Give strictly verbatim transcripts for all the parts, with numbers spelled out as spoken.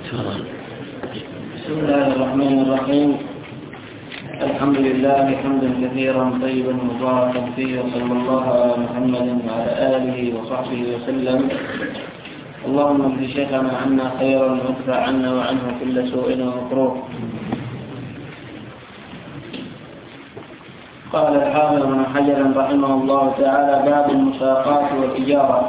بسم الله الرحمن الرحيم. الحمد لله حمدا كثيرا طيبا مباركا فيه، وصلى الله على محمد وعلى آله وصحبه وسلم. اللهم اجز شيخنا عنا خيرا وادفع عنا وعنه كل سوء ومكروه. قال الحافظ ابن حجر رحمه الله تعالى: باب المساقات والإجارة.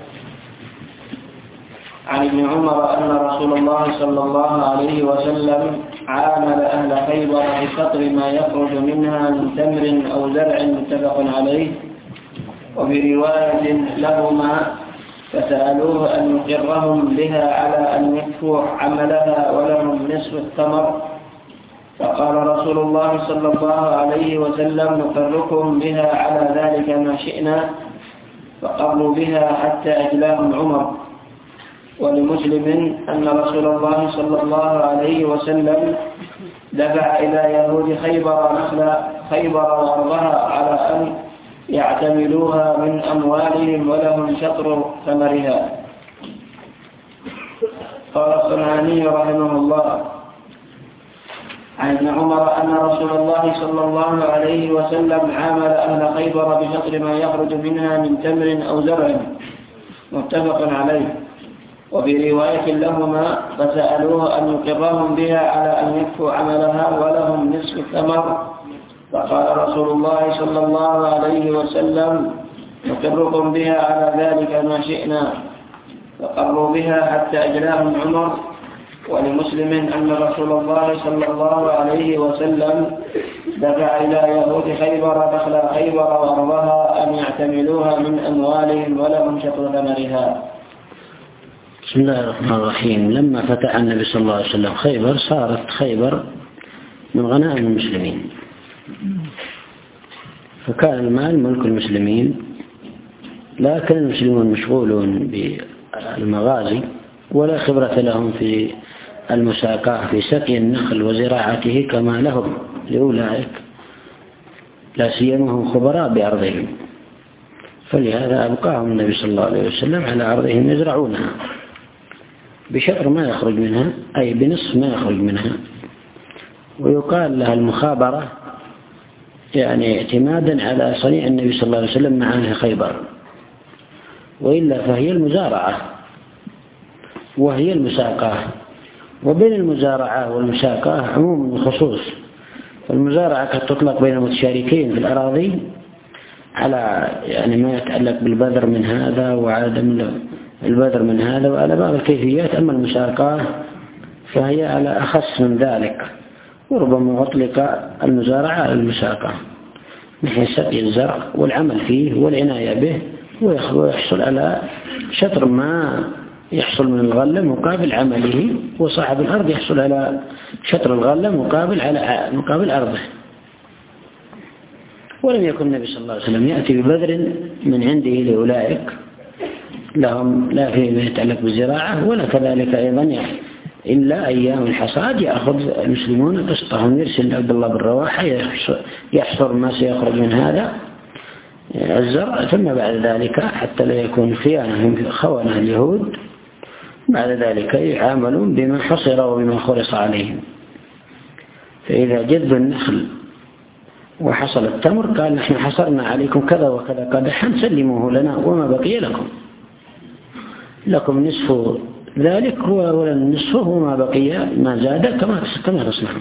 عن ابن عمر أن رسول الله صلى الله عليه وسلم عامل أهل خيبر بشطر ما يخرج منها من تمر أو زرع متفق عليه. وفي رواية لهما فسألوه أن يقرهم بها على أن يكفوا عملها ولهم نصف الثمر، فقال رسول الله صلى الله عليه وسلم: نقركم بها على ذلك ما شئنا، فقروا بها حتى أجلاهم عمر. ولمسلم أن رسول الله صلى الله عليه وسلم دفع إلى يهود خيبر نخل خيبر وأرضها على أن يعتملوها من أموالهم ولهم شطر ثمرها. قال الصنعاني رحمه الله: عن ابن عمر أن رسول الله صلى الله عليه وسلم عامل أهل خيبر بشطر ما يخرج منها من تمر أو زرع متفق عليه. وفي رواية لهما فسألوه أن يقرهم بها على أن يكفوا عملها ولهم نصف الثمر، فقال رسول الله صلى الله عليه وسلم: نقركم بها على ذلك ما شئنا، فقروا بها حتى أجلاهم عمر. ولمسلم أن رسول الله صلى الله عليه وسلم دفع إلى يهود خيبر دخل خيبر وأرضها أن يعتملوها من أموالهم ولهم شطر ثمرها. بسم الله الرحمن الرحيم. لما فتح النبي صلى الله عليه وسلم خيبر صارت خيبر من غنائم المسلمين، فكان المال ملك المسلمين، لكن المسلمون مشغولون بالمغازي ولا خبرة لهم في المساقاة في سقي النخل وزراعته كما لهم لأولئك، لا سيما هم خبراء بأرضهم، فلهذا أبقاهم النبي صلى الله عليه وسلم على أرضهم يزرعونها بشطر ما يخرج منها، أي بنصف ما يخرج منها، ويقال لها المخابرة، يعني اعتمادا على صنيع النبي صلى الله عليه وسلم مع أهل خيبر، وإلا فهي المزارعة وهي المساقاة. وبين المزارعة والمساقاة عموم وخصوص، فالمزارعة قد تطلق بين المتشاركين في الأراضي على يعني ما يتعلق بالبذر من هذا وعدم البذر من هذا وعلى بعض الكيفيات. أما المساقاة فهي على أخص من ذلك، وربما أطلق المزارعة على المساقاة من سقي الزرع والعمل فيه والعناية به، ويحصل على شطر ما يحصل من الغلة مقابل عمله، وصاحب الأرض يحصل على شطر الغلة مقابل على مقابل أرضه. ولم يكن النبي صلى الله عليه وسلم يأتي ببذر من عنده لأولئك لهم لا فيما يتعلق بالزراعة، ولا كذلك أيضا إلا أيام الحصاد يأخذ المسلمون قسطهم، يرسل عبد الله بن رواحة يحصر ما سيخرج من هذا الزرع، ثم بعد ذلك حتى لا يكون خيانة خونة اليهود، بعد ذلك يعاملون بما حصر وبما خلص عليهم. فإذا جذب النخل وحصل التمر قال: نحن حصرنا عليكم كذا وكذا قدحا سلموه لنا وما بقي لكم، لكم نصف ذلك هو ولا النصف وما بقي ما زاد كما كما تصنعون.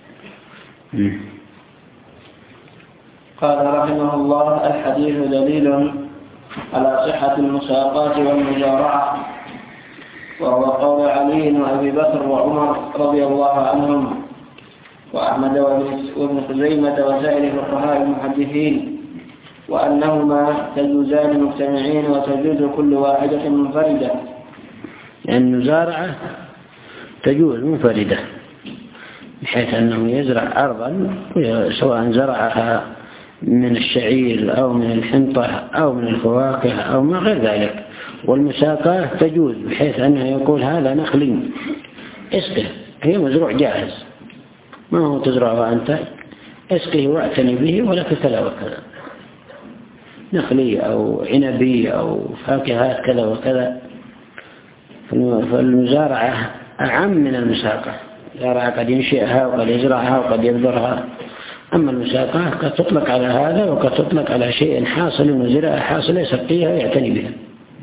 قال رحمه الله: الحديث دليل على صحة المساقات والمزارعة، وهو قول علي وأبي بكر وعمر رضي الله عنهم وأحمد وابن خزيمة وسائر فقهاء المحدثين، وأنهما تجوزان مجتمعين وتجوز كل واحدة منفردة. يعني المزارعة تجوز منفردة بحيث أنه يزرع أرضا سواء زرعها من الشعير أو من الحنطة أو من الفواكه أو ما غير ذلك. والمساقاة تجوز بحيث أنه يقول: هذا نخلي اسقه، هي مزروع جاهز، ما هو تزرعه أنت، اسقه واعتني به ولك كذا وكذا، نخلي أو عنبي أو فاكهات كذا وكذا. فالمزارعة أعم من المساقة. الزراعة قد ينشئها وقد يزرعها وقد يبذرها، أما المساقة قد تطلق على هذا وقد تطلق على شيء حاصل وزراعة حاصلة يسقيها ويعتني بها.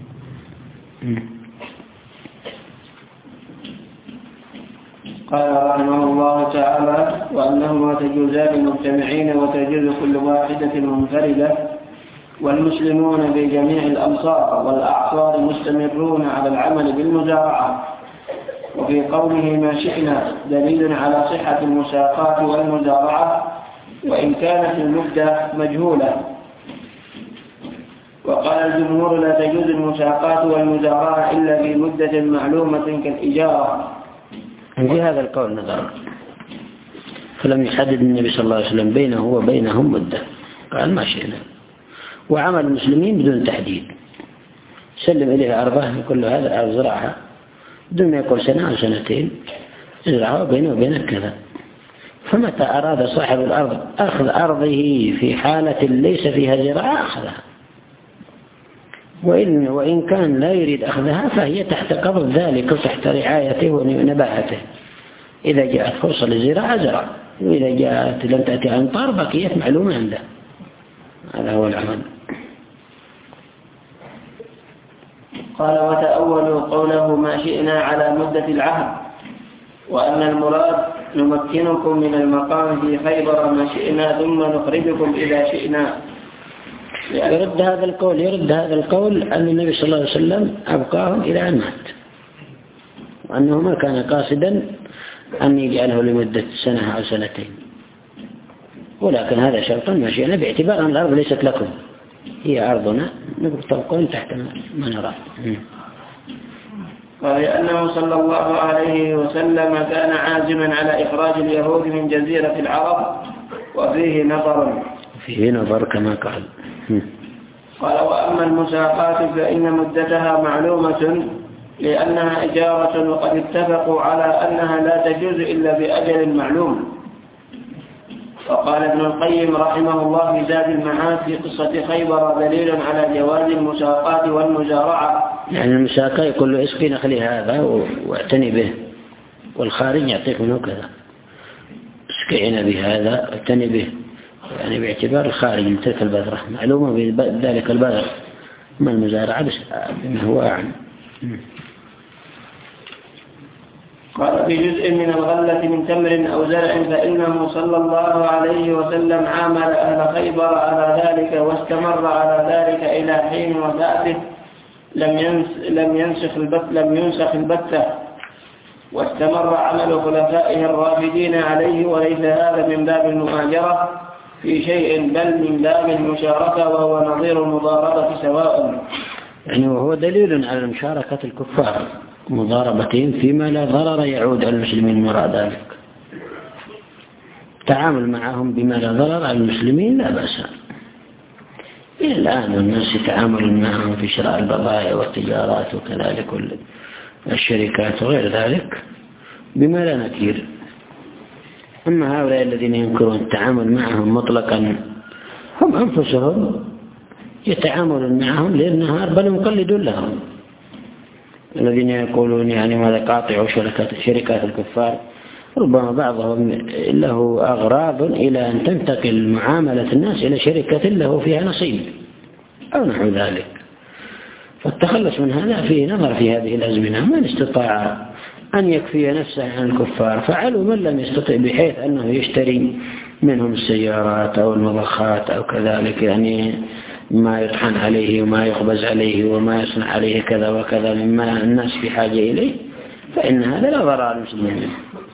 قال رحمه الله تعالى: وأنهما تجوزان مجتمعين وتجوز كل واحدة منفردة، والمسلمون في جميع الأمصار والأعصار مستمرون على العمل بالمزارعة. وفي قوله ما شئنا دليل على صحة المساقات والمزارعة وإن كانت المدة مجهولة. وقال الجمهور لا تجوز المساقات والمزارعة إلا في مدة معلومة كالإجارة. في هذا القول نظر، فلم يحدد النبي صلى الله عليه وسلم بينه وبينهم مدة، قال ما شئنا. وعمل المسلمين بدون تحديد، سلم إليه أرضه يقول له هذا الأرض زرعها بدون ما يقول سنة أو سنتين، زرعها بينه وبينك كذا. فمتى أراد صاحب الأرض أخذ أرضه في حالة ليس فيها زراعة أخذها، وإن, وإن كان لا يريد أخذها فهي تحت قبض ذلك وتحت رعايته ونباهته. إذا جاءت فرصة للزراعة زرع، وإذا جاءت لم تأتي أمطار بقيت معلومة عنده. هذا هو العمل. قال: وتأولوا قوله ما شئنا على مدة العهد، وأن المراد نمكنكم من المقام في خيبر ما شئنا ثم نخرجكم إذا شئنا. يرد هذا القول يرد هذا القول أن النبي صلى الله عليه وسلم أبقاهم إلى أن مات، وأنه ما كان قاصدا أن يجعله لمدة سنة أو سنتين، ولكن هذا شرط ما شئنا باعتبار أن الأرض ليست لكم، هي أرضنا نبقون تحت ما نرى. ولأنه صلى الله عليه وسلم كان عازما على إخراج اليهود من جزيرة العرب، وفيه نظر فيه نظر كما قال. قال: وأما المساقات فإن مدتها معلومة لأنها إجارة، وقد اتفقوا على أنها لا تجوز إلا بأجل معلوم. وقال ابن القيم رحمه الله في زاد المعاد في قصة خيبر دليل على جواز المساقات والمزارعة. يعني المساقة يقول له اسقي نخلي هذا واعتني به، والخارج يعطيك منه كذا، اسقينا بهذا اعتني به، يعني باعتبار الخارج من تلك البذرة معلومة بذلك البذر، ما المزارعة بما هو أعلم. قال: في جزء من الغلة من تمر أو زرع فإنه صلى الله عليه وسلم عامل أهل خيبر على ذلك، واستمر على ذلك إلى حين وفاته، لم ينس لم ينسخ البت لم ينسخ البتة، واستمر عمل خلفائه الرافدين عليه، وليس هذا من باب المؤاجرة في شيء بل من باب المشاركة، وهو نظير المضاربة سواء. يعني وهو دليل على مشاركة الكفار مضاربتهم فيما لا ضرر يعود على المسلمين وراء ذلك. التعامل معهم بما لا ضرر على المسلمين لا بأس. إلى الآن الناس يتعاملون معهم في شراء البضائع والتجارات وكذلك الشركات وغير ذلك بما لا نكير. أما هؤلاء الذين ينكرون التعامل معهم مطلقا هم أنفسهم يتعاملون معهم ليل نهار، بل يقلدون لهم. الذين يقولون يعني ماذا قاطعوا شركات شركات الكفار، ربما بعضهم له أغراض إلى أن تنتقل معاملة الناس إلى شركة له فيها نصيب أو نحو ذلك. فالتخلص من هذا فيه نظر في هذه الأزمنة. من استطاع أن يكفي نفسه عن الكفار فعلوا، من لم يستطع بحيث أنه يشتري منهم السيارات أو المضخات أو كذلك، يعني ما يطحن عليه وما يخبز عليه وما يصنع عليه كذا وكذا مما الناس في حاجة إليه، فإن هذا لا ضرر على المسلمين.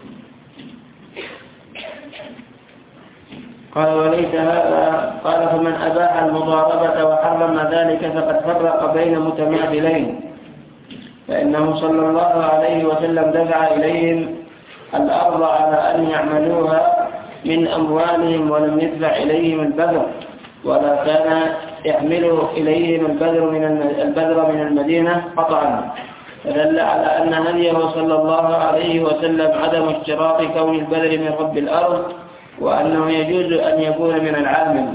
قال: وليس هذا. قال: فمن أباح المضاربة وحرم ذلك فقد فرق بين متماثلين، فإنه صلى الله عليه وسلم دفع إليهم الأرض على أن يعملوها من أموالهم، ولم يدفع إليهم البذر، ولا كان يحمل إليهم البذر من البذر من المدينة قطعا، فدل على أن هديه صلى الله عليه وسلم عدم اشتراط كون البذر من رب الأرض، وأنه يجوز أن يكون من العامل.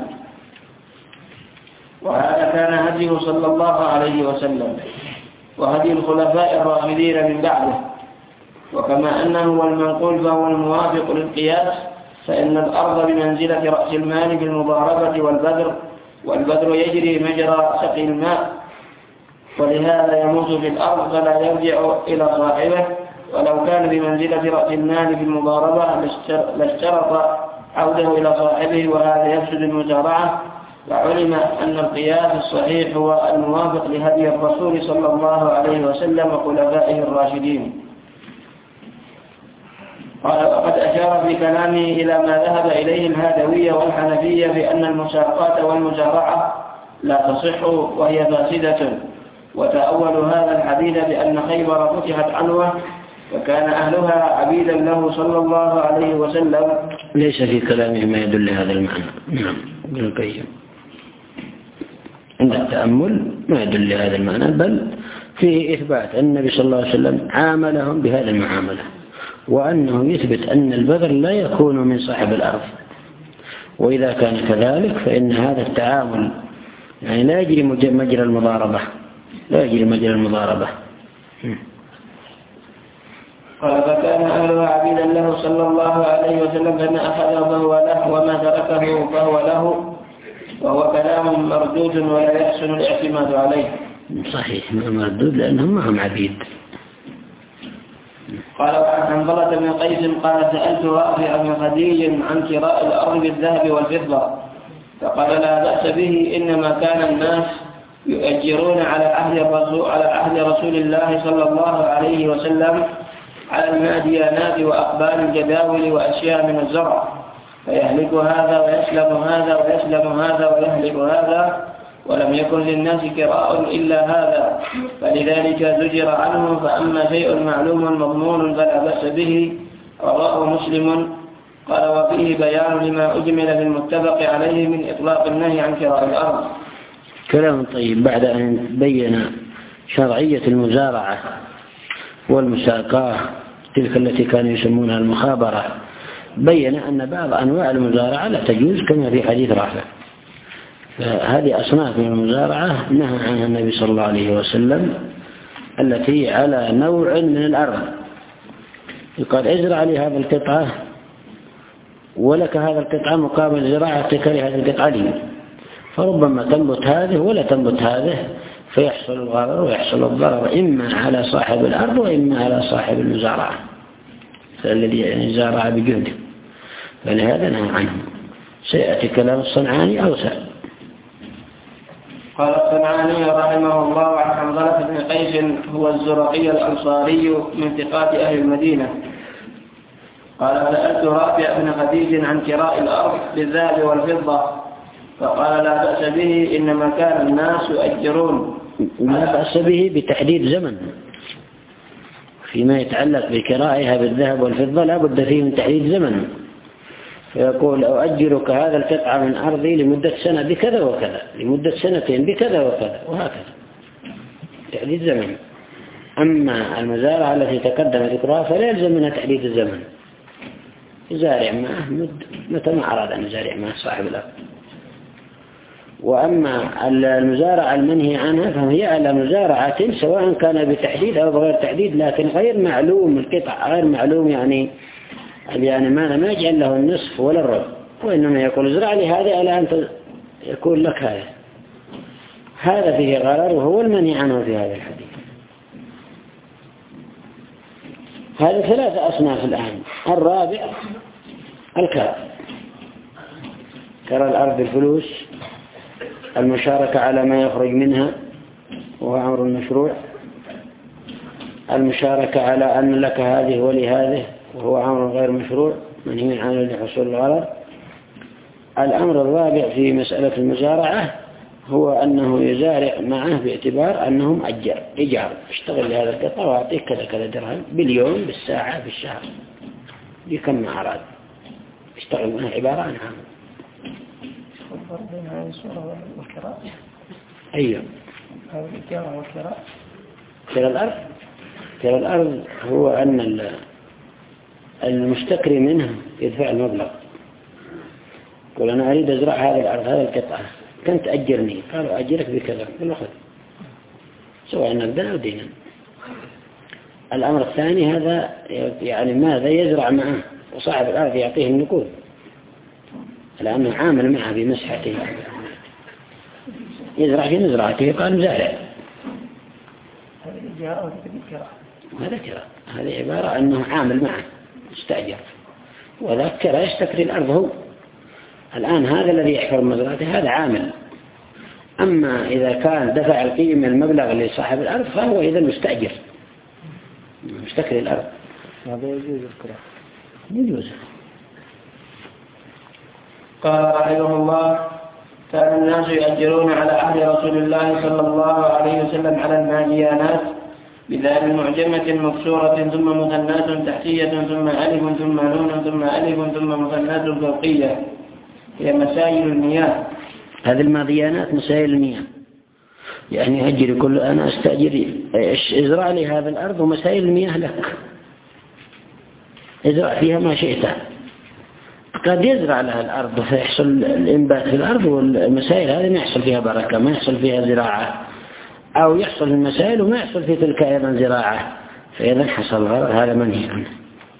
وهذا كان هديه صلى الله عليه وسلم وهدي الخلفاء الراشدين من بعده. وكما أنه هو المنقول فهو الموافق للقياس، فإن الأرض بمنزلة رأس المال بالمضاربة والبذر، والبذر يجري مجرى سقي الماء، ولهذا يموت في الأرض فلا يرجع إلى صاحبه. ولو كان بمنزلة رأس المال بالمضاربة لاشترط عوده إلى صاحبه، وهذا يفسد المزارعة. وعلم أن القياس الصحيح هو الموافق لهدي الرسول صلى الله عليه وسلم وخلفائه الراشدين. قال: وقد أشار في كلامه إلى ما ذهب إليه الهادوية والحنفية بأن المساقات والمزارعة لا تصح وهي فاسدة، وتأول هذا الحديث بأن خيبر فتحت عنوة وكان أهلها عبيدا له صلى الله عليه وسلم. ليس في كلامه ما يدل هذا المعنى. نعم، ابن القيم عند التأمل ما يدل هذا المعنى، بل فيه إثبات أن النبي صلى الله عليه وسلم عاملهم بهذه المعاملة، وأنه يثبت أن البذر لا يكون من صاحب الأرض. وإذا كان كذلك فإن هذا التعامل يعني لا يجري مجرى المضاربة، لا يجري مجرى المضاربة. قال: فكان أهلها عبيدا له صلى الله عليه وسلم، فما أخذه فهو له، وما تركه فهو له، وهو كلام مردود ولا يحسن الاعتماد عليه. صحيح، مردود لأنهم ما هم عبيد. قال: وعن حنظلة بن قيس قال: سألت رافع بن خديج عن كراء الأرض بالذهب والفضة، فقال: لا بأس به، إنما كان الناس يؤجرون على عهد الرسول على عهد رسول الله صلى الله عليه وسلم على الماديانات وأقبال الجداول وأشياء من الزرع، فيهلك هذا ويسلم هذا ويسلم هذا ويهلك هذا، ولم يكن للناس كراء إلا هذا، فلذلك زجر عنه. فأما شيء معلوم مضمون فلا بأس به. رواه مسلم. قال: وفيه بيان لما أجمل في المتفق عليه من إطلاق النهي عن كراء الأرض. كلام طيب. بعد أن بين شرعية المزارعة والمساقاة تلك التي كانوا يسمونها المخابرة، بين أن بعض أنواع المزارعة لا تجوز كما في حديث رافع. فهذه أصناف من المزارعة نهى عنها النبي صلى الله عليه وسلم، التي على نوع من الأرض، يقال: ازرع لي هذا القطعة ولك هذا القطعة مقابل زراعتك لهذه القطعة لي، فربما تنبت هذه ولا تنبت هذه، فيحصل الغرر ويحصل الضرر إما على صاحب الأرض وإما على صاحب المزارعة الذي يعني زارع بجهده. فلهذا نهى عنه. سيأتي كلام الصنعاني أوسع. قال الصنعاني رحمه الله: عن حنظلة بن قيس هو الزرقي الأنصاري من ثقات أهل المدينة قال: سألت رافع بن خديج عن كراء الأرض بالذهب والفضة، فقال: لا بأس به، إنما كان الناس يؤجرون. لا بأس به بتحديد زمن. فيما يتعلق بكرائها بالذهب والفضة لا بد فيه من تحديد زمن، فيقول: أؤجرك هذا القطعة من أرضي لمدة سنة بكذا وكذا، لمدة سنتين بكذا وكذا، وهكذا تحديد زمن. أما المزارع التي تقدم ذكرها فلا يلزم منها تحديد الزمن، يزارع معه متى ما أراد أن يزارع معه صاحب الأرض. وأما المزارعة المنهي عنها فهي على مزارعة سواء كان بتحديد أو بغير تحديد، لكن غير معلوم القطع، غير معلوم يعني يعني ما ما يجعل له النصف ولا الربع، وإنما يقول: ازرع لي هذا ألا أنت يكون لك هذا. هذا فيه غرر وهو المنهي عنه في هذا الحديث. هذا ثلاثة أصناف الآن. الرابع الكراء، كراء الأرض بالفلوس، المشاركة على ما يخرج منها وهو أمر مشروع، المشاركة على أن لك هذه ولهذه وهو أمر غير مشروع منهي عنه لحصول الغرر. الأمر الرابع في مسألة المزارعة هو أنه يزارع معه باعتبار أنهم أجر إيجار، اشتغل لهذا القطع وأعطيك كذا كذا درهم باليوم بالساعة بالشهر بكم ما أراد، اشتغل معه عبارة عن عمل. بين هذه الصورة والكراء. أيوة. هذا الإجارة والكراء. كراء الأرض، كراء الأرض هو أن المشتكري منه يدفع المبلغ، يقول: أنا أريد أزرع هذه الأرض هذه القطعة، كنت أجرني، قالوا: أجرك بكذا، قل أخذ، سواء نقدا أو دينا. الأمر الثاني هذا يعني ماذا يزرع معه وصاحب الأرض يعطيه النقود لأنه عامل معه بمسحته يزرع في مزرعته قال زارع هذا كرا هذه عبارة أنه عامل معه استأجر وذاك كرا يستكري الأرض هو الآن هذا الذي يحفر مزرعته هذا عامل أما إذا كان دفع القيمة المبلغ لصاحب الأرض فهو إذا مستأجر مستكري الأرض هذا يجوز الكرا يجوز. قال رحمه الله كان الناس يؤجرون على عهد رسول الله صلى الله عليه وسلم على الماديانات بذال معجمة مكسورة ثم مثنات تحتية ثم ألف ثم نون ثم ألف ثم مثنات فوقية هي مسائل المياه. هذه الماديانات مسائل المياه يعني أجري كل أنا أستأجر ازرع لي هذا الأرض ومسائل المياه لك ازرع فيها ما شئت. قد يزرع لها الأرض فيحصل الإنبات في الأرض والمسائل هذه ما يحصل فيها بركة ما يحصل فيها زراعة أو يحصل المسائل وما يحصل في تلك أيضا زراعة فإذا حصل هذا منهي عنه.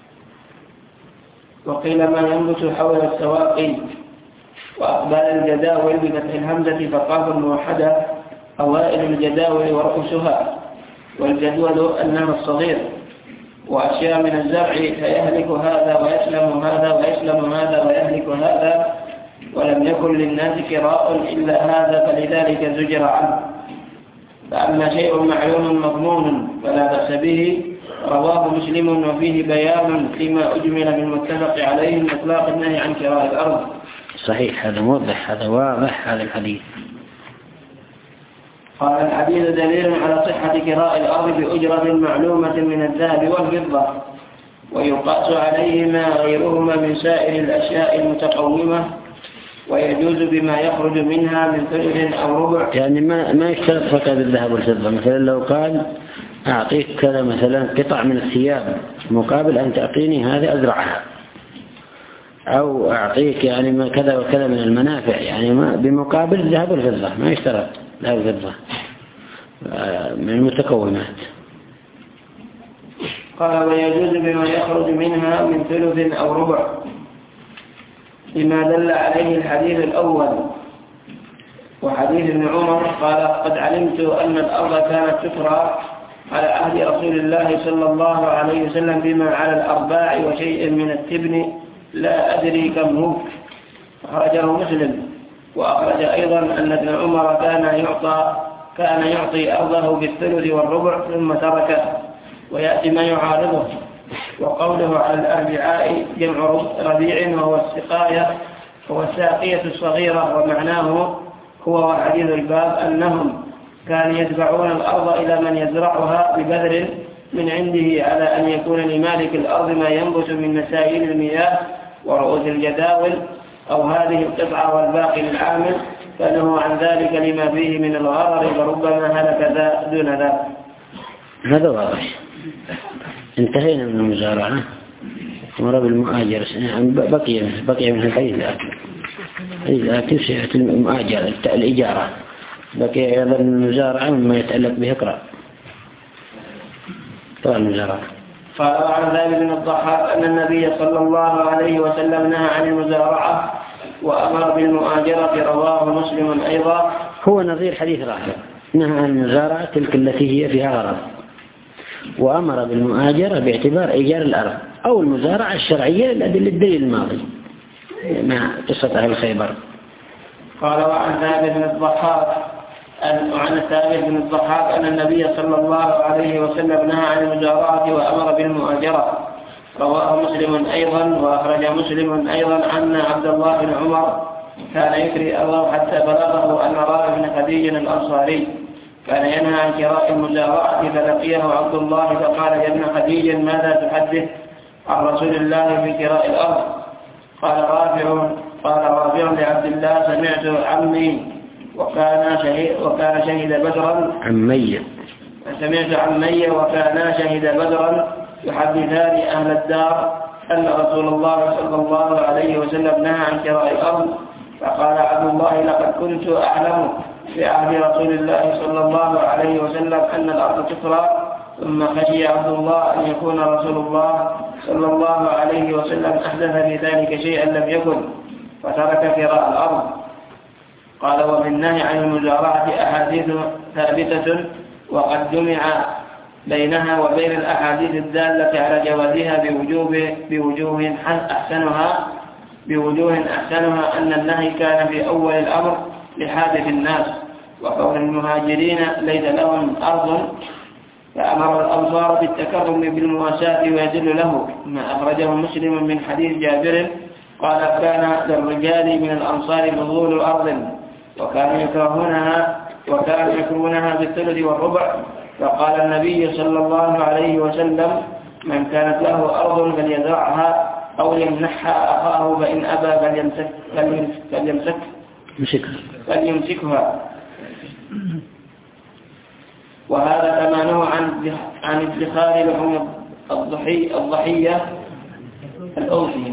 وقيل ما ينبت حول السواقي وأقبال الجداول بفتح الهمزة فقاف موحدة أوائل الجداول ورؤوسها والجدول النهر الصغير وأشياء من الزرع فيهلك هذا ويسلم هذا ويسلم هذا ويهلك هذا ولم يكن للناس كراء إلا هذا فلذلك زجر عنه. فأما شيء معلوم مضمون فلا بأس به رواه مسلم وفيه بيان لما أجمل من متفق عليه من إطلاق النهي عن كراء الأرض. صحيح هذا موضح هذا واضح هذا الحديث. قال الحديث دليل على صحة كراء الأرض بأجرة معلومة من الذهب والفضة ويقاس عليهما غيرهما من سائر الأشياء المتقومة ويجوز بما يخرج منها من ثلث أو ربع يعني ما ما يشترط فقط الذهب والفضة. مثلا لو قال أعطيك كذا مثلا قطع من الثياب مقابل أن تعطيني هذه أزرعها أو أعطيك يعني ما كذا وكذا من المنافع يعني ما بمقابل الذهب والفضة ما يشترط ذهب والفضة من المتقومات. قال ويجوز بما يخرج منها من ثلث أو ربع لما دل عليه الحديث الأول وحديث ابن عمر قال قد علمت أن الأرض كانت تفرى على عهد رسول الله صلى الله عليه وسلم بما على الأرباع وشيء من التبن لا أدري كم هو أخرجه مسلم. وأخرج أيضا أن ابن عمر كان يعطى كان يعطي أرضه بالثلث والربع ثم تركه ويأتي ما يعارضه. وقوله على الأربعاء جمع ربيع وهو السقاية هو الساقية الصغيرة ومعناه هو وحديث الباب أنهم كانوا يتبعون الأرض إلى من يزرعها ببذر من عنده على أن يكون لمالك الأرض ما ينبت من مسائل المياه ورؤوس الجداول أو هذه القطعة والباقي للعامل فنهوا عن ذلك لما فيه من الغرر فربما هلك ذا دون ذا. هذا واضح. انتهينا من المزارعة مر بالمؤاجرة بقي بقي من الحديث إذا تنشئة المؤاجرة الإجارة بقي أيضا المزارعة مما يتعلق به اقرأ طبعا المزارعة. قال عن ذلك بن الضحاك أن النبي صلى الله عليه وسلم نهى عن المزارعة وأمر بالمؤاجرة رواه مسلم أيضا. هو نظير حديث رافع نهى عن المزارعة تلك التي هي فيها غرض وأمر بالمؤاجرة باعتبار إيجار الأرض أو المزارعة الشرعية للدليل الماضي مع قصة أهل خيبر. قال وعن ثابت بن الضحاك وعن ثابت بن الضحاك أن النبي صلى الله عليه وسلم نهى عن المزارعة وأمر بالمؤاجرة رواه مسلم أيضا. وأخرج مسلم أيضا أن عبد الله بن عمر كان يكري أرضه حتى بلغه أن رافع بن خديج الأنصاري كان ينهى عن كراء المزارعة فلقيه عبد الله فقال يا ابن خديج ماذا تحدث عن رسول الله في كراء الأرض؟ قال رافع قال رافع لعبد الله سمعت عمي وكان شهيد وكان شهد بدرا عمي سمعت عمي وكانا شهد بدرا يحدثان أهل الدار أن رسول الله صلى الله عليه وسلم نهى عن كراء الأرض. فقال عبد الله لقد كنت أعلم في عهد رسول الله صلى الله عليه وسلم أن الأرض تفرى ثم خشي عبد الله أن يكون رسول الله صلى الله عليه وسلم أحدث في ذلك شيئا لم يكن فترك كراء الأرض. قال: وفي النهي عن المزارعة أحاديث ثابتة وقد جمع بينها وبين الأحاديث الدالة على جوازها بوجوه بوجوه أحسنها بوجوه أحسنها أن النهي كان في أول الأمر لحادث الناس وكون المهاجرين ليس لهم أرض فأمر الأنصار بالتكرم بالمواساة ويدل له ما أخرجه مسلم من حديث جابر قال: كان للرجال من الأنصار فضول أرض وكانوا يكرهونها وكانوا يكرهونها بالثلث والربع، فقال النبي صلى الله عليه وسلم: من كانت له أرض فليزرعها أو يمنحها أخاه فإن أبى فليمسك فليمسك فليمسكها. وهذا كما نهى عن عن ادخار لحوم الضحية الضحية الأضحية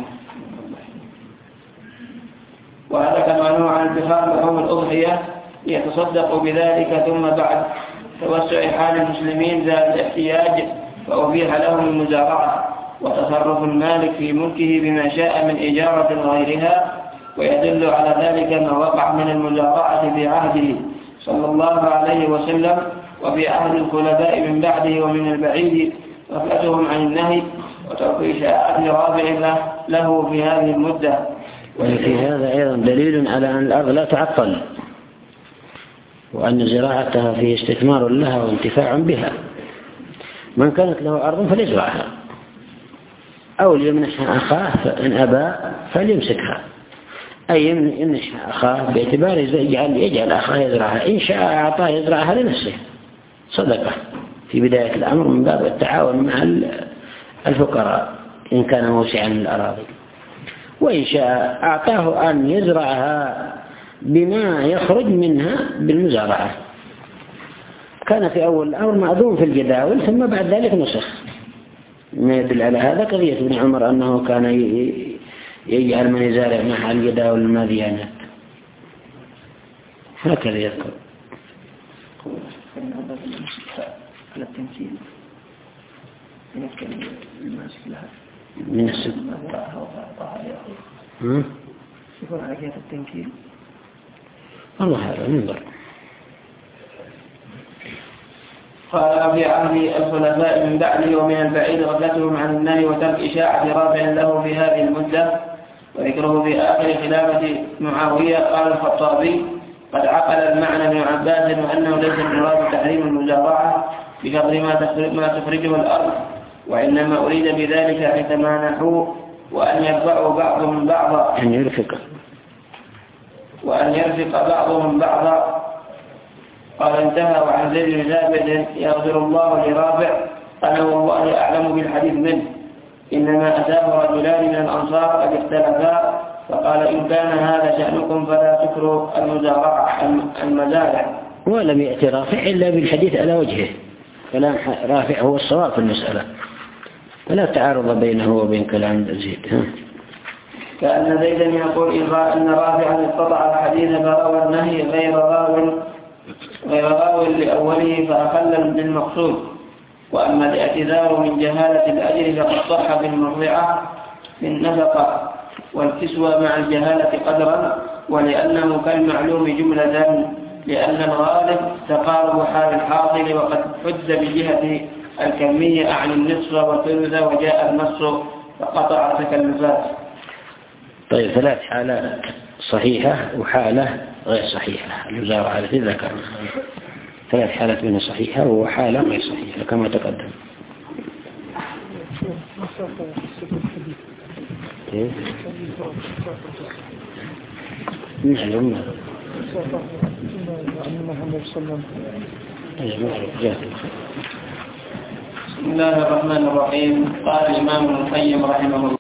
وهذا كما نهى عن ادخار لحوم الأضحية يتصدق بذلك، ثم بعد توسع حال المسلمين ذات الاحتياج فأبيح لهم المزارعة وتصرف المالك في ملكه بما شاء من إجارة غيرها. ويدل على ذلك ما وقع من المزارعة في عهده صلى الله عليه وسلم وفي عهد الخلفاء من بعده، ومن البعيد غفلتهم عن النهي وترك إشاعة رابع له في هذه المدة. وفي هذا أيضا دليل على أن الأرض لا تعطل وأن زراعتها فيه استثمار لها وانتفاع بها. من كانت له أرض فليزرعها أو ليمنحها أخاه فإن أبى فليمسكها، أي يمنحها أخاه باعتبار يجعل, يجعل أخاه يزرعها، إن شاء أعطاه يزرعها لنفسه صدقة في بداية الأمر من باب التعاون مع الفقراء إن كان موسعا من الأراضي، وإن شاء أعطاه أن يزرعها بما يخرج منها بالمزارعة. كان في أول الأمر مأذون في الجداول ثم بعد ذلك نسخ. ما يدل على هذا قضية ابن عمر أنه كان يجعل من يزارع مع الجداول الماذيانات، هكذا يذكر. على التمثيل من السبب يكون على جهة التمثيل الله هذا منظر. قال: في عهد الخلفاء من بعده ومن البعيد غفلتهم عن النهي وترك إشاعة رافع له في هذه المدة. وذكره في آخر خلافة معاوية. قال الخطابي: قد عقل المعنى ابن عباس وأنه ليس المراد تحريم المزارعة بقدر ما تخرجه الأرض، وإنما أريد بذلك حيثما نحوه وأن يرفعوا بعضهم بعضا أن يرفق وأن يرفق بعضهم بعضا. قال: انتهى. وعن زيد بن ثابت يغفر الله لرافع: أنا والله أعلم بالحديث منه، إنما أتاه رجلان من الأنصار قد اختلفا فقال: إن كان هذا شأنكم فلا تكروا المزارع المزارع. ولم يأتي رافع إلا بالحديث على وجهه، كلام رافع هو الصواب في المسألة، فلا تعارض بينه وبين كلام زيد. كأن زيدا يقول إن رافعا استطاع الحديث فروى النهي غير راو غير راو لأوله فأخل بالمقصود. وأما الاعتذار من جهالة الأجر فقد صح بالمرضعة بالنفقة والكسوة مع الجهالة قدرا، ولأنه كالمعلوم جملة، لأن الغالب تقارب حال الحاصل وقد حد بجهة الكمية عن النصف والثلث وجاء النص فقطع تكلفات. طيب، ثلاث حالات صحيحة وحالة غير صحيحة. الوزارة على ذكر ثلاث حالات منها صحيحة وحالة غير صحيحة كما تقدم. معلوم بسم الله الرحمن الرحيم. قال الإمام ابن القيم رحمه الله